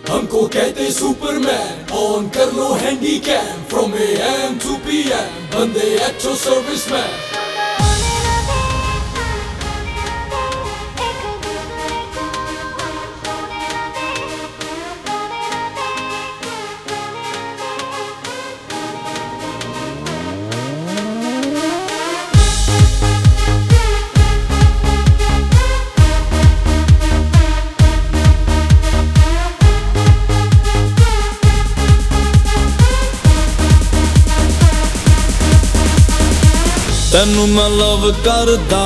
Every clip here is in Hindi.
हमको कहते सुपरमैन, ऑन कर लो handy cam, from AM to PM, बंदे एक्चुअल सर्विसमैन। तेनू मैं लव करदा,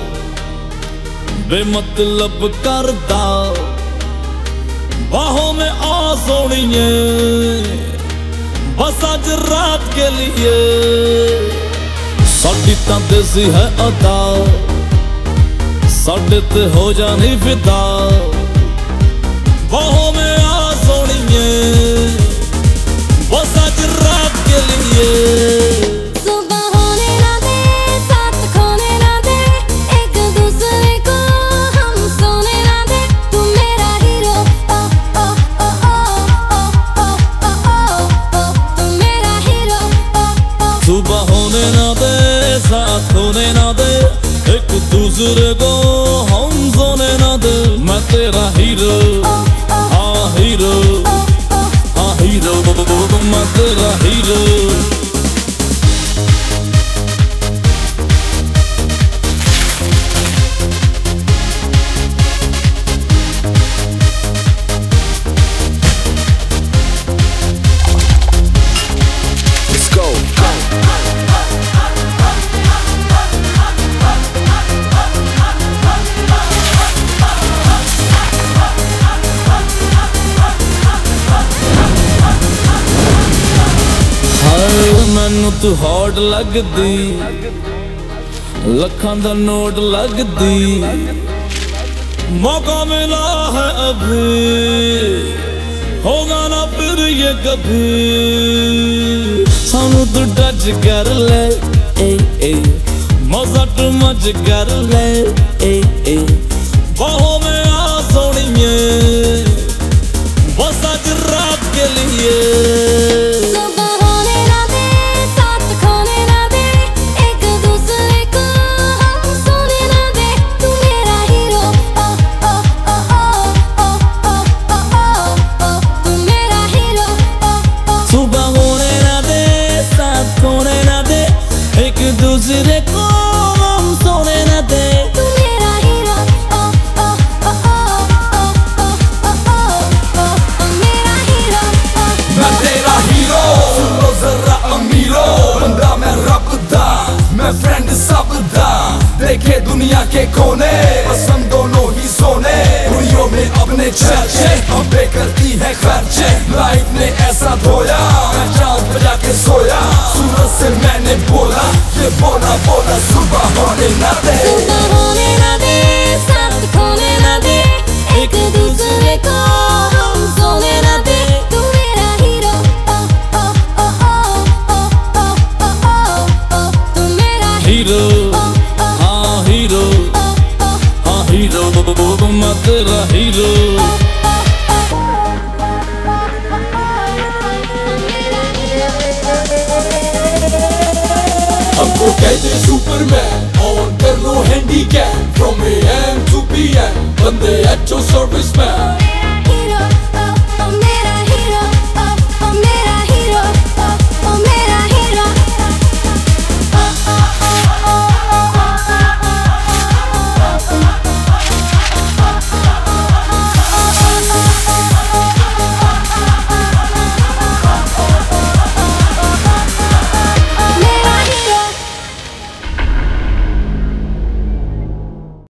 बेमतलब करदा, बाहों में आ सोनिए, बस आज रात के लिए। साडी तां देसी है अदा, साडे ते हो जानी फिदा, बाहों में आ सोनिए, बस आज रात के लिए। सुबह होने ना दे, साथ होने ना दे, एक दूसरे को हम सोने ना दे। मैं तेरा हीरो, हाँ हीरो, हाँ हीरो, मैं तेरा हीरो। मैनू तू हॉट लगदी, लखां दा नोट लगदी, मौका मिला है अभी, होगा ना फिर ये कभी। सानू तू टच कर ले, मजा तू मच कर ले, बाहों में आ सोनिए, बस आज रात के लिए। दूसरे को हम सोने न दे। तू मेरा हीरो, मेरा हीरो। मैं तेरा हीरो, सुनो जरा अमीरो, बंदा मैं रब दा, मैं फ्रेंड सब दा। देखे दुनिया के कोने, बस हम दोनों ही सोने। कुड़ियों में अपने चर्चे, हम पे करती है खर्चे। लाइफ ने ऐसा धोया, मैं चाँद बजा के सोया। सूरज से मैंने बोला, ये बोला बोला सुबह होने ना दे। सुबह होने ना दे, साथ खोने ना दे, एक दूसरे को हम सोने ना दे। तू मेरा हीरो, तू मेरा हीरो, हाँ हीरो, हाँ हीरो, मैं तेरा हीरो। हमको कहते सुपरमैन, ऑन कर लो handy cam, from AM to PM, बंदे एक्चुअल सर्विसमैन।